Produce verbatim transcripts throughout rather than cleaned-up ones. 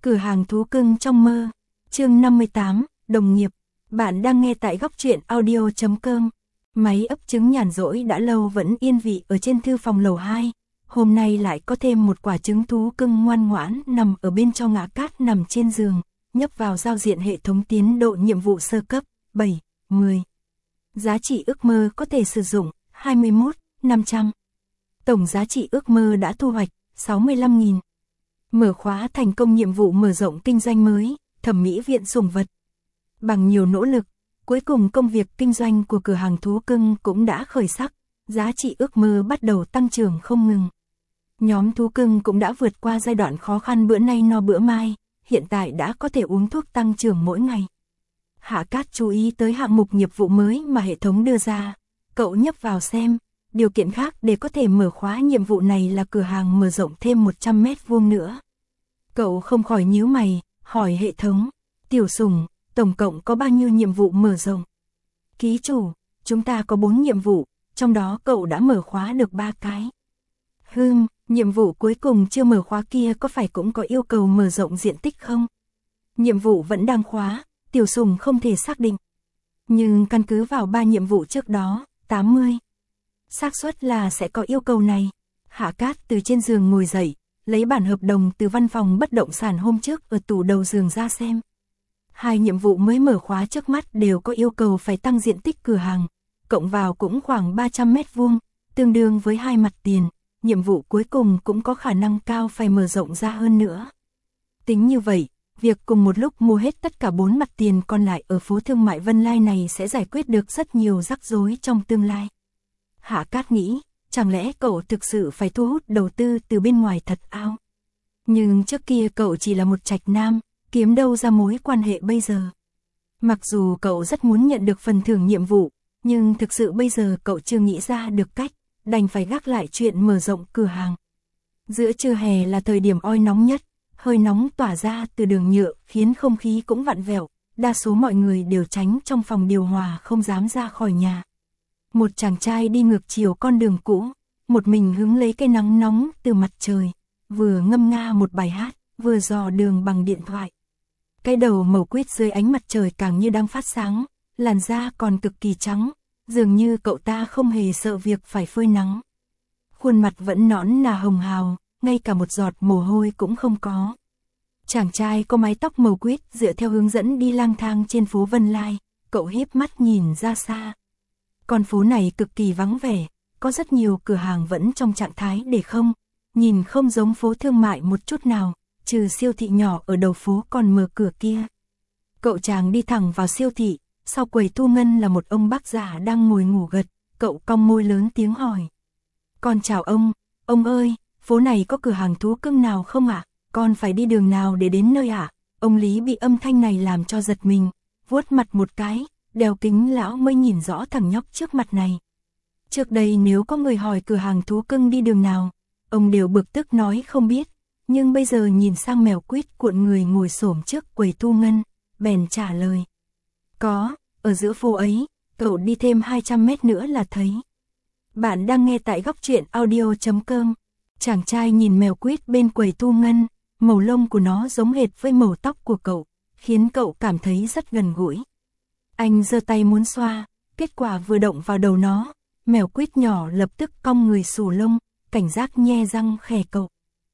Cửa hàng thú cưng trong mơ. Chương năm mươi tám, đồng nghiệp. Bạn đang nghe tại góc truyện audio chấm com. Máy ấp trứng nhàn rỗi đã lâu vẫn yên vị ở trên thư phòng lầu hai. Hôm nay lại có thêm một quả trứng thú cưng ngoan ngoãn nằm ở bên trong ngã cát nằm trên giường, nhấp vào giao diện hệ thống tiến độ nhiệm vụ sơ cấp, bảy, mười. Giá trị ước mơ có thể sử dụng, hai mươi mốt nghìn năm trăm. Tổng giá trị ước mơ đã thu hoạch, sáu mươi lăm nghìn. Mở khóa thành công nhiệm vụ mở rộng kinh doanh mới, thẩm mỹ viện sủng vật. Bằng nhiều nỗ lực, cuối cùng công việc kinh doanh của cửa hàng thú cưng cũng đã khởi sắc, giá trị ước mơ bắt đầu tăng trưởng không ngừng. Nhóm thú cưng cũng đã vượt qua giai đoạn khó khăn bữa nay no bữa mai, hiện tại đã có thể uống thuốc tăng trưởng mỗi ngày. Hạ Cát chú ý tới hạng mục nghiệp vụ mới mà hệ thống đưa ra, cậu nhấp vào xem. Điều kiện khác để có thể mở khóa nhiệm vụ này là cửa hàng mở rộng thêm một trăm mét vuông nữa. Cậu không khỏi nhíu mày, hỏi hệ thống, tiểu sủng, tổng cộng có bao nhiêu nhiệm vụ mở rộng? Ký chủ, chúng ta có bốn nhiệm vụ, trong đó cậu đã mở khóa được ba cái. Hừm, nhiệm vụ cuối cùng chưa mở khóa kia có phải cũng có yêu cầu mở rộng diện tích không? Nhiệm vụ vẫn đang khóa, tiểu sủng không thể xác định. Nhưng căn cứ vào ba nhiệm vụ trước đó, tám mươi. Xác suất là sẽ có yêu cầu này. Hạ Cát từ trên giường ngồi dậy, lấy bản hợp đồng từ văn phòng bất động sản hôm trước ở tủ đầu giường ra xem. Hai nhiệm vụ mới mở khóa trước mắt đều có yêu cầu phải tăng diện tích cửa hàng, cộng vào cũng khoảng ba trăm mét vuông, tương đương với hai mặt tiền. Nhiệm vụ cuối cùng cũng có khả năng cao phải mở rộng ra hơn nữa. Tính như vậy, việc cùng một lúc mua hết tất cả bốn mặt tiền còn lại ở phố thương mại Vân Lai này sẽ giải quyết được rất nhiều rắc rối trong tương lai. Hạ Cát nghĩ, chẳng lẽ cậu thực sự phải thu hút đầu tư từ bên ngoài thật ao? Nhưng trước kia cậu chỉ là một trạch nam, kiếm đâu ra mối quan hệ bây giờ? Mặc dù cậu rất muốn nhận được phần thưởng nhiệm vụ, nhưng thực sự bây giờ cậu chưa nghĩ ra được cách, đành phải gác lại chuyện mở rộng cửa hàng. Giữa trưa hè là thời điểm oi nóng nhất, hơi nóng tỏa ra từ đường nhựa khiến không khí cũng vặn vẹo, đa số mọi người đều tránh trong phòng điều hòa không dám ra khỏi nhà. Một chàng trai đi ngược chiều con đường cũ, một mình hứng lấy cái nắng nóng từ mặt trời, vừa ngâm nga một bài hát, vừa dò đường bằng điện thoại. Cái đầu màu quýt dưới ánh mặt trời càng như đang phát sáng, làn da còn cực kỳ trắng, dường như cậu ta không hề sợ việc phải phơi nắng. Khuôn mặt vẫn nõn nà hồng hào, ngay cả một giọt mồ hôi cũng không có. Chàng trai có mái tóc màu quýt dựa theo hướng dẫn đi lang thang trên phố Vân Lai, cậu híp mắt nhìn ra xa. Con phố này cực kỳ vắng vẻ, có rất nhiều cửa hàng vẫn trong trạng thái để không, nhìn không giống phố thương mại một chút nào, trừ siêu thị nhỏ ở đầu phố còn mở cửa kia. Cậu chàng đi thẳng vào siêu thị, sau quầy thu ngân là một ông bác già đang ngồi ngủ gật, cậu cong môi lớn tiếng hỏi. Con chào ông, ông ơi, phố này có cửa hàng thú cưng nào không ạ? À? Con phải đi đường nào để đến nơi ạ? À? Ông Lý bị âm thanh này làm cho giật mình, vuốt mặt một cái. Đeo kính lão mới nhìn rõ thằng nhóc trước mặt này. Trước đây nếu có người hỏi cửa hàng thú cưng đi đường nào, ông đều bực tức nói không biết, nhưng bây giờ nhìn sang mèo quýt cuộn người ngồi xổm trước quầy thu ngân, bèn trả lời. Có, ở giữa phố ấy, cậu đi thêm hai trăm mét nữa là thấy. Bạn đang nghe tại góc truyện audio chấm com. Chàng trai nhìn mèo quýt bên quầy thu ngân, màu lông của nó giống hệt với màu tóc của cậu, khiến cậu cảm thấy rất gần gũi. Anh giơ tay muốn xoa, kết quả vừa động vào đầu nó, mèo quýt nhỏ lập tức cong người xù lông, cảnh giác nhe răng khè cậu.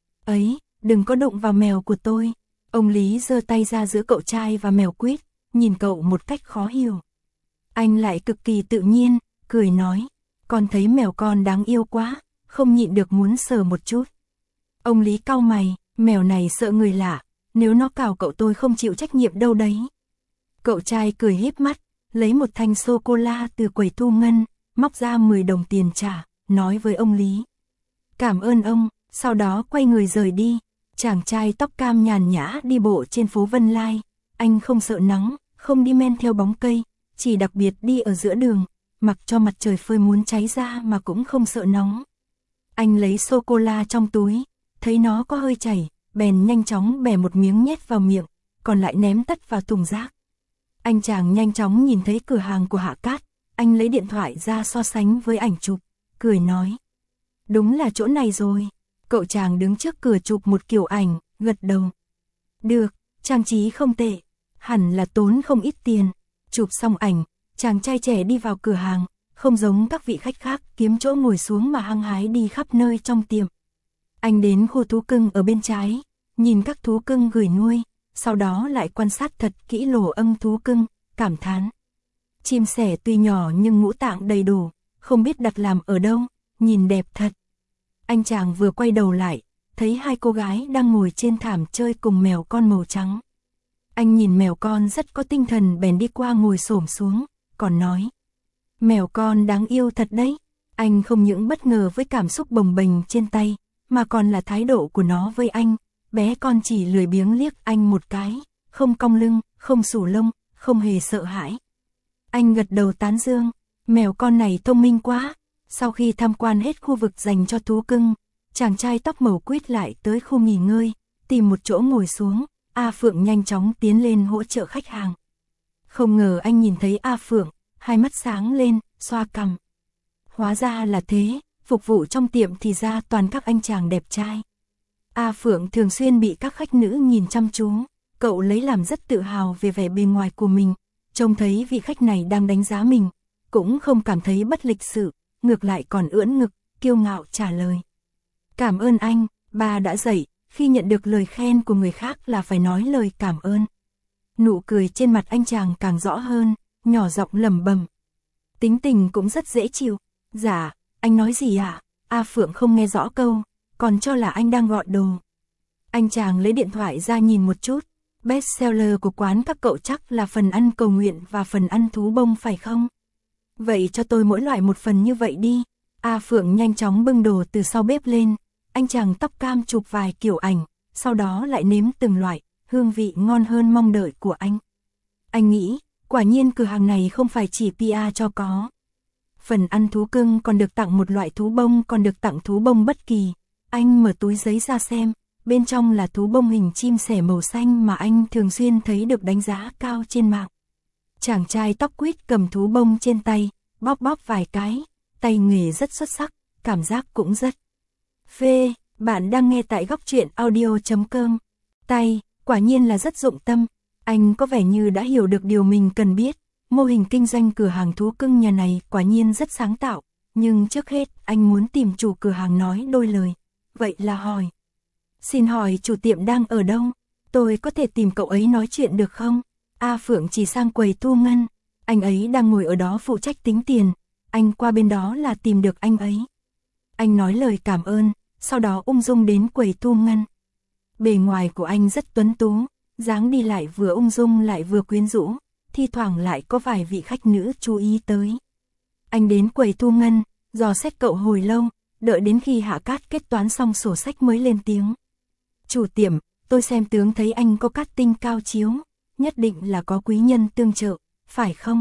Ấy, đừng có đụng vào mèo của tôi. Ông Lý giơ tay ra giữa cậu trai và mèo quýt, nhìn cậu một cách khó hiểu. Anh lại cực kỳ tự nhiên, cười nói, con thấy mèo con đáng yêu quá, không nhịn được muốn sờ một chút. Ông Lý cau mày, mèo này sợ người lạ, nếu nó cào cậu tôi không chịu trách nhiệm đâu đấy. Cậu trai cười híp mắt, lấy một thanh sô-cô-la từ quầy thu ngân, móc ra mười đồng tiền trả, nói với ông Lý. Cảm ơn ông, sau đó quay người rời đi. Chàng trai tóc cam nhàn nhã đi bộ trên phố Vân Lai, anh không sợ nắng, không đi men theo bóng cây, chỉ đặc biệt đi ở giữa đường, mặc cho mặt trời phơi muốn cháy ra mà cũng không sợ nóng. Anh lấy sô-cô-la trong túi, thấy nó có hơi chảy, bèn nhanh chóng bẻ một miếng nhét vào miệng, còn lại ném tất vào thùng rác. Anh chàng nhanh chóng nhìn thấy cửa hàng của Hạ Cát, anh lấy điện thoại ra so sánh với ảnh chụp, cười nói. Đúng là chỗ này rồi. Cậu chàng đứng trước cửa chụp một kiểu ảnh, gật đầu. Được, trang trí không tệ, hẳn là tốn không ít tiền. Chụp xong ảnh, chàng trai trẻ đi vào cửa hàng, không giống các vị khách khác kiếm chỗ ngồi xuống mà hăng hái đi khắp nơi trong tiệm. Anh đến khu thú cưng ở bên trái, nhìn các thú cưng gửi nuôi, sau đó lại quan sát thật kỹ lỗ âm thú cưng, cảm thán. Chim sẻ tuy nhỏ nhưng ngũ tạng đầy đủ, không biết đặt làm ở đâu, nhìn đẹp thật. Anh chàng vừa quay đầu lại, thấy hai cô gái đang ngồi trên thảm chơi cùng mèo con màu trắng. Anh nhìn mèo con rất có tinh thần bèn đi qua ngồi xổm xuống, còn nói. Mèo con đáng yêu thật đấy. Anh không những bất ngờ với cảm xúc bồng bềnh trên tay, mà còn là thái độ của nó với anh. Bé con chỉ lười biếng liếc anh một cái, không cong lưng, không xù lông, không hề sợ hãi. Anh gật đầu tán dương, mèo con này thông minh quá. Sau khi tham quan hết khu vực dành cho thú cưng, chàng trai tóc màu quýt lại tới khu nghỉ ngơi, tìm một chỗ ngồi xuống. A Phượng nhanh chóng tiến lên hỗ trợ khách hàng. Không ngờ anh nhìn thấy A Phượng, hai mắt sáng lên, xoa cằm. Hóa ra là thế, phục vụ trong tiệm thì ra toàn các anh chàng đẹp trai. A Phượng thường xuyên bị các khách nữ nhìn chăm chú, cậu lấy làm rất tự hào về vẻ bề ngoài của mình, trông thấy vị khách này đang đánh giá mình, cũng không cảm thấy bất lịch sự, ngược lại còn ưỡn ngực, kiêu ngạo trả lời. Cảm ơn anh, bà đã dạy, khi nhận được lời khen của người khác là phải nói lời cảm ơn. Nụ cười trên mặt anh chàng càng rõ hơn, nhỏ giọng lẩm bẩm. Tính tình cũng rất dễ chịu. Dạ, anh nói gì ạ? À? A Phượng không nghe rõ câu, còn cho là anh đang gọi đồ. Anh chàng lấy điện thoại ra nhìn một chút. Bestseller của quán các cậu chắc là phần ăn cầu nguyện và phần ăn thú bông phải không? Vậy cho tôi mỗi loại một phần như vậy đi. A Phượng nhanh chóng bưng đồ từ sau bếp lên. Anh chàng tóc cam chụp vài kiểu ảnh, sau đó lại nếm từng loại, hương vị ngon hơn mong đợi của anh. Anh nghĩ, quả nhiên cửa hàng này không phải chỉ pê e cho có. Phần ăn thú cưng còn được tặng một loại thú bông, còn được tặng thú bông bất kỳ. Anh mở túi giấy ra xem, bên trong là thú bông hình chim sẻ màu xanh mà anh thường xuyên thấy được đánh giá cao trên mạng. Chàng trai tóc quýt cầm thú bông trên tay, bóp bóp vài cái, tay nghề rất xuất sắc, cảm giác cũng rất phê. Bạn đang nghe tại góc truyện audio chấm com. Tay, quả nhiên là rất dụng tâm. Anh có vẻ như đã hiểu được điều mình cần biết. Mô hình kinh doanh cửa hàng thú cưng nhà này quả nhiên rất sáng tạo. Nhưng trước hết, anh muốn tìm chủ cửa hàng nói đôi lời. Vậy là hỏi. Xin hỏi chủ tiệm đang ở đâu? Tôi có thể tìm cậu ấy nói chuyện được không? A Phượng chỉ sang quầy thu ngân. Anh ấy đang ngồi ở đó phụ trách tính tiền. Anh qua bên đó là tìm được anh ấy. Anh nói lời cảm ơn, sau đó ung dung đến quầy thu ngân. Bề ngoài của anh rất tuấn tú, dáng đi lại vừa ung dung lại vừa quyến rũ, thi thoảng lại có vài vị khách nữ chú ý tới. Anh đến quầy thu ngân, dò xét cậu hồi lâu, đợi đến khi Hạ Cát kết toán xong sổ sách mới lên tiếng. Chủ tiệm, tôi xem tướng thấy anh có cát tinh cao chiếu, nhất định là có quý nhân tương trợ, phải không?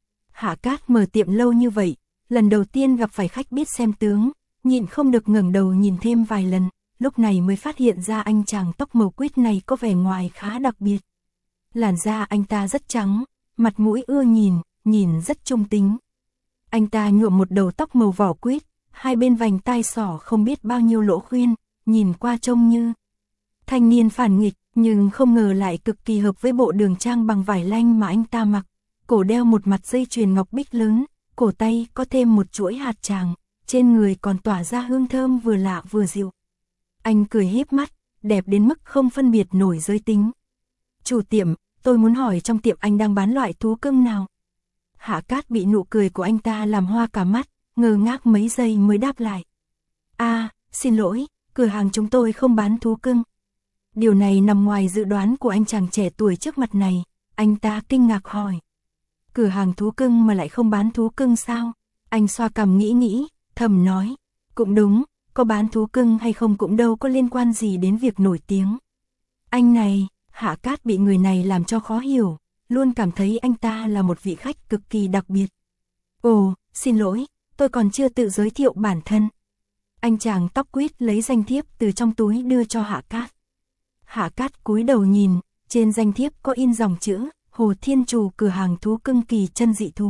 Hạ Cát mở tiệm lâu như vậy, lần đầu tiên gặp phải khách biết xem tướng, nhịn không được ngẩng đầu nhìn thêm vài lần, lúc này mới phát hiện ra anh chàng tóc màu quýt này có vẻ ngoài khá đặc biệt. Làn da anh ta rất trắng, mặt mũi ưa nhìn, nhìn rất trung tính. Anh ta nhuộm một đầu tóc màu vỏ quýt, hai bên vành tai sỏ không biết bao nhiêu lỗ khuyên, nhìn qua trông như thanh niên phản nghịch, nhưng không ngờ lại cực kỳ hợp với bộ đường trang bằng vải lanh mà anh ta mặc. Cổ đeo một mặt dây chuyền ngọc bích lớn, cổ tay có thêm một chuỗi hạt tràng, trên người còn tỏa ra hương thơm vừa lạ vừa dịu. Anh cười híp mắt, đẹp đến mức không phân biệt nổi giới tính. Chủ tiệm, tôi muốn hỏi trong tiệm anh đang bán loại thú cưng nào? Hạ Cát bị nụ cười của anh ta làm hoa cả mắt, ngơ ngác mấy giây mới đáp lại. À, xin lỗi, cửa hàng chúng tôi không bán thú cưng. Điều này nằm ngoài dự đoán của anh chàng trẻ tuổi trước mặt này, anh ta kinh ngạc hỏi. Cửa hàng thú cưng mà lại không bán thú cưng sao? Anh xoa cằm nghĩ nghĩ, thầm nói. Cũng đúng, có bán thú cưng hay không cũng đâu có liên quan gì đến việc nổi tiếng. Anh này, Hạ Cát bị người này làm cho khó hiểu, luôn cảm thấy anh ta là một vị khách cực kỳ đặc biệt. Ồ, xin lỗi, tôi còn chưa tự giới thiệu bản thân. Anh chàng tóc quýt lấy danh thiếp từ trong túi đưa cho Hạ Cát. Hạ Cát cúi đầu nhìn, trên danh thiếp có in dòng chữ, Hồ Thiên Trù cửa hàng thú cưng kỳ chân dị thú.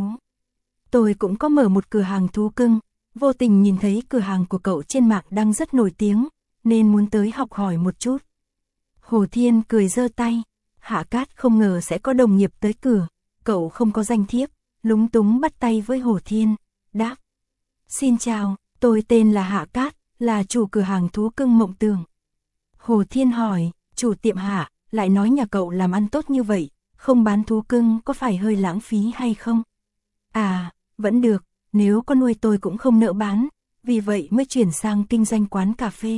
Tôi cũng có mở một cửa hàng thú cưng, vô tình nhìn thấy cửa hàng của cậu trên mạng đang rất nổi tiếng, nên muốn tới học hỏi một chút. Hồ Thiên cười giơ tay. Hạ Cát không ngờ sẽ có đồng nghiệp tới cửa. Cậu không có danh thiếp, lúng túng bắt tay với Hồ Thiên, đáp. Xin chào, tôi tên là Hạ Cát, là chủ cửa hàng thú cưng Mộng Tường. Hồ Thiên hỏi, chủ tiệm Hạ, lại nói nhà cậu làm ăn tốt như vậy, không bán thú cưng có phải hơi lãng phí hay không? À, vẫn được, nếu có nuôi tôi cũng không nỡ bán, vì vậy mới chuyển sang kinh doanh quán cà phê.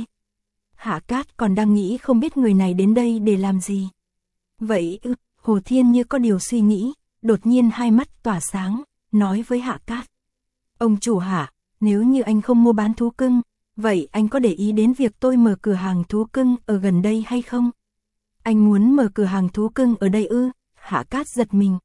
Hạ Cát còn đang nghĩ không biết người này đến đây để làm gì. Vậy ư, Hồ Thiên như có điều suy nghĩ, đột nhiên hai mắt tỏa sáng, nói với Hạ Cát. Ông chủ Hạ, nếu như anh không mua bán thú cưng, vậy anh có để ý đến việc tôi mở cửa hàng thú cưng ở gần đây hay không? Anh muốn mở cửa hàng thú cưng ở đây ư? Hạ Cát giật mình.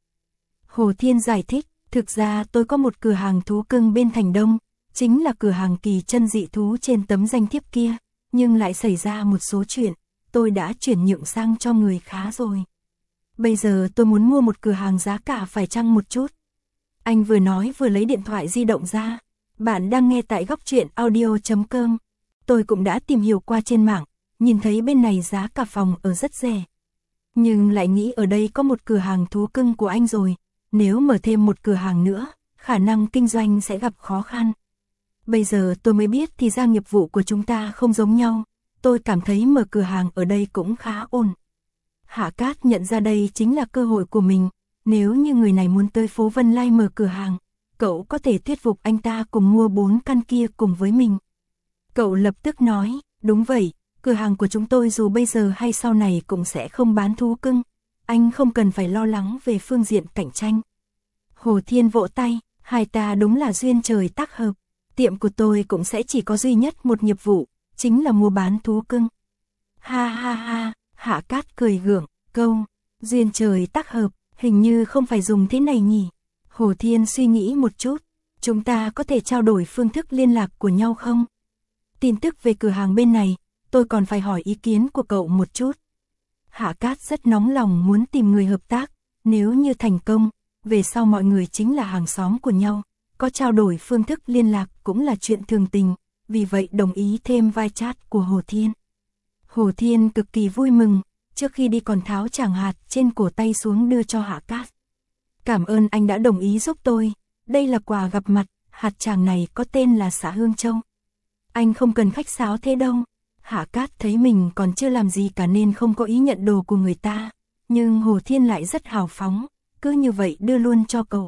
Hồ Thiên giải thích, thực ra tôi có một cửa hàng thú cưng bên Thành Đông, chính là cửa hàng kỳ chân dị thú trên tấm danh thiếp kia, nhưng lại xảy ra một số chuyện, tôi đã chuyển nhượng sang cho người khá rồi. Bây giờ tôi muốn mua một cửa hàng giá cả phải chăng một chút. Anh vừa nói vừa lấy điện thoại di động ra. Bạn đang nghe tại góc truyện audio chấm com. Tôi cũng đã tìm hiểu qua trên mạng, nhìn thấy bên này giá cả phòng ở rất rẻ. Nhưng lại nghĩ ở đây có một cửa hàng thú cưng của anh rồi, nếu mở thêm một cửa hàng nữa, khả năng kinh doanh sẽ gặp khó khăn. Bây giờ tôi mới biết thì ra nghiệp vụ của chúng ta không giống nhau, tôi cảm thấy mở cửa hàng ở đây cũng khá ổn. Hạ Cát nhận ra đây chính là cơ hội của mình, nếu như người này muốn tới phố Vân Lai mở cửa hàng, cậu có thể thuyết phục anh ta cùng mua bốn căn kia cùng với mình. Cậu lập tức nói, đúng vậy, cửa hàng của chúng tôi dù bây giờ hay sau này cũng sẽ không bán thú cưng, anh không cần phải lo lắng về phương diện cạnh tranh. Hồ Thiên vỗ tay, hai ta đúng là duyên trời tác hợp, tiệm của tôi cũng sẽ chỉ có duy nhất một nghiệp vụ, chính là mua bán thú cưng. Ha ha ha, Hạ Cát cười gượng, câu, duyên trời tác hợp, hình như không phải dùng thế này nhỉ. Hồ Thiên suy nghĩ một chút, chúng ta có thể trao đổi phương thức liên lạc của nhau không? Tin tức về cửa hàng bên này, tôi còn phải hỏi ý kiến của cậu một chút. Hạ Cát rất nóng lòng muốn tìm người hợp tác, nếu như thành công, về sau mọi người chính là hàng xóm của nhau, có trao đổi phương thức liên lạc cũng là chuyện thường tình, vì vậy đồng ý thêm vai chat của Hồ Thiên. Hồ Thiên cực kỳ vui mừng, trước khi đi còn tháo tràng hạt trên cổ tay xuống đưa cho Hạ Cát. Cảm ơn anh đã đồng ý giúp tôi, đây là quà gặp mặt, hạt tràng này có tên là xạ Hương Châu. Anh không cần khách sáo thế đâu. Hạ Cát thấy mình còn chưa làm gì cả nên không có ý nhận đồ của người ta, nhưng Hồ Thiên lại rất hào phóng, cứ như vậy đưa luôn cho cậu.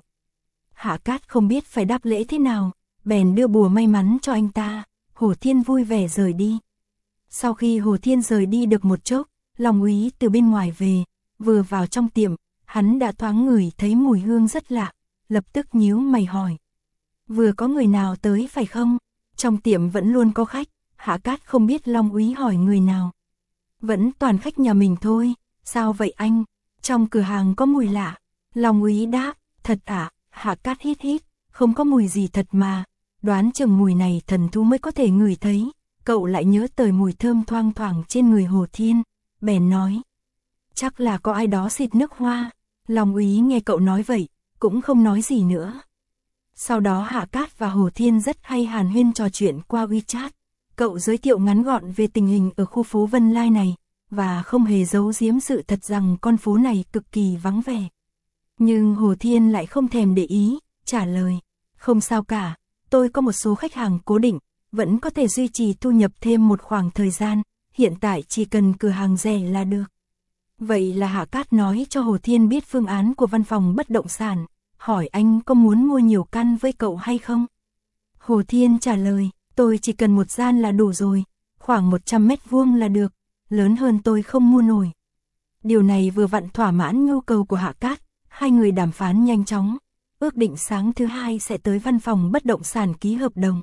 Hạ Cát không biết phải đáp lễ thế nào, bèn đưa bùa may mắn cho anh ta, Hồ Thiên vui vẻ rời đi. Sau khi Hồ Thiên rời đi được một chốc, Long Úy từ bên ngoài về, vừa vào trong tiệm, hắn đã thoáng ngửi thấy mùi hương rất lạ, lập tức nhíu mày hỏi. Vừa có người nào tới phải không? Trong tiệm vẫn luôn có khách, Hạ Cát không biết Long Úy hỏi người nào. Vẫn toàn khách nhà mình thôi, sao vậy anh? Trong cửa hàng có mùi lạ. Long Úy đáp, thật ạ, à? Hạ Cát hít hít, không có mùi gì thật mà, đoán chừng mùi này thần thú mới có thể ngửi thấy. Cậu lại nhớ tới mùi thơm thoang thoảng trên người Hồ Thiên, bèn nói. Chắc là có ai đó xịt nước hoa. Long Úy nghe cậu nói vậy, cũng không nói gì nữa. Sau đó Hạ Cát và Hồ Thiên rất hay hàn huyên trò chuyện qua WeChat. Cậu giới thiệu ngắn gọn về tình hình ở khu phố Vân Lai này, và không hề giấu giếm sự thật rằng con phố này cực kỳ vắng vẻ. Nhưng Hồ Thiên lại không thèm để ý, trả lời, không sao cả, tôi có một số khách hàng cố định, vẫn có thể duy trì thu nhập thêm một khoảng thời gian, hiện tại chỉ cần cửa hàng rẻ là được. Vậy là Hạ Cát nói cho Hồ Thiên biết phương án của văn phòng bất động sản, hỏi anh có muốn mua nhiều căn với cậu hay không? Hồ Thiên trả lời, tôi chỉ cần một gian là đủ rồi, khoảng một trăm mét vuông là được, lớn hơn tôi không mua nổi. Điều này vừa vặn thỏa mãn nhu cầu của Hạ Cát, hai người đàm phán nhanh chóng, ước định sáng thứ hai sẽ tới văn phòng bất động sản ký hợp đồng.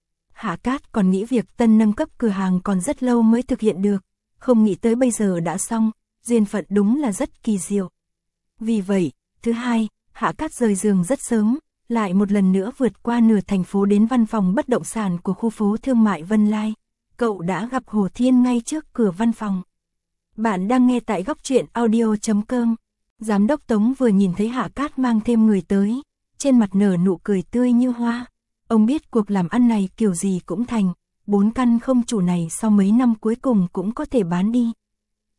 Hạ Cát còn nghĩ việc tân nâng cấp cửa hàng còn rất lâu mới thực hiện được, không nghĩ tới bây giờ đã xong, duyên phận đúng là rất kỳ diệu. Vì vậy, thứ hai, Hạ Cát rời giường rất sớm, lại một lần nữa vượt qua nửa thành phố đến văn phòng bất động sản của khu phố thương mại Vân Lai. Cậu đã gặp Hồ Thiên ngay trước cửa văn phòng. Bạn đang nghe tại góc truyện audio chấm com. Giám đốc Tống vừa nhìn thấy Hạ Cát mang thêm người tới, trên mặt nở nụ cười tươi như hoa. Ông biết cuộc làm ăn này kiểu gì cũng thành, bốn căn không chủ này sau mấy năm cuối cùng cũng có thể bán đi.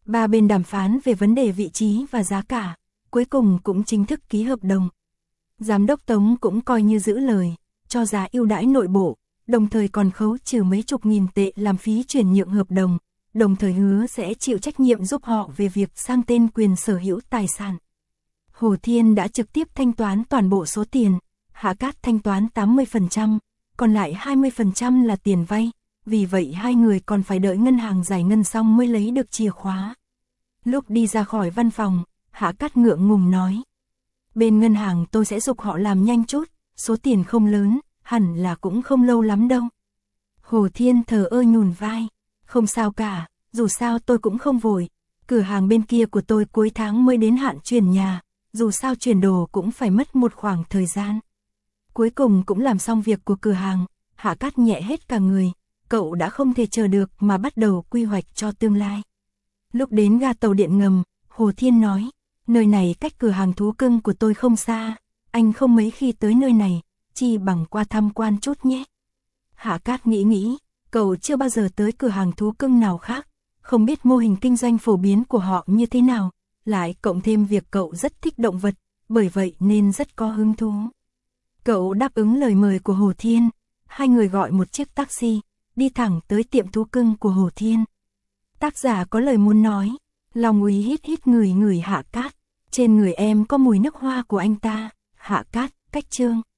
Ba bên đàm phán về vấn đề vị trí và giá cả, cuối cùng cũng chính thức ký hợp đồng. Giám đốc Tống cũng coi như giữ lời, cho giá ưu đãi nội bộ, đồng thời còn khấu trừ mấy chục nghìn tệ làm phí chuyển nhượng hợp đồng, đồng thời hứa sẽ chịu trách nhiệm giúp họ về việc sang tên quyền sở hữu tài sản. Hồ Thiên đã trực tiếp thanh toán toàn bộ số tiền, Hạ Cát thanh toán tám mươi phần trăm, còn lại hai mươi phần trăm là tiền vay, vì vậy hai người còn phải đợi ngân hàng giải ngân xong mới lấy được chìa khóa. Lúc đi ra khỏi văn phòng, Hạ Cát ngượng ngùng nói: bên ngân hàng tôi sẽ giục họ làm nhanh chút, số tiền không lớn, hẳn là cũng không lâu lắm đâu. Hồ Thiên thờ ơ nhún vai: không sao cả, dù sao tôi cũng không vội, cửa hàng bên kia của tôi cuối tháng mới đến hạn chuyển nhà, dù sao chuyển đồ cũng phải mất một khoảng thời gian. Cuối cùng cũng làm xong việc của cửa hàng, Hạ Cát nhẹ hết cả người, cậu đã không thể chờ được mà bắt đầu quy hoạch cho tương lai. Lúc đến ga tàu điện ngầm, Hồ Thiên nói: nơi này cách cửa hàng thú cưng của tôi không xa, anh không mấy khi tới nơi này, chi bằng qua tham quan chút nhé. Hạ Cát nghĩ nghĩ, cậu chưa bao giờ tới cửa hàng thú cưng nào khác, không biết mô hình kinh doanh phổ biến của họ như thế nào, lại cộng thêm việc cậu rất thích động vật, bởi vậy nên rất có hứng thú. Cậu đáp ứng lời mời của Hồ Thiên, hai người gọi một chiếc taxi, đi thẳng tới tiệm thú cưng của Hồ Thiên. Tác giả có lời muốn nói, Long Úy hít hít ngửi ngửi Hạ Cát, trên người em có mùi nước hoa của anh ta. Hạ Cát, cách chương.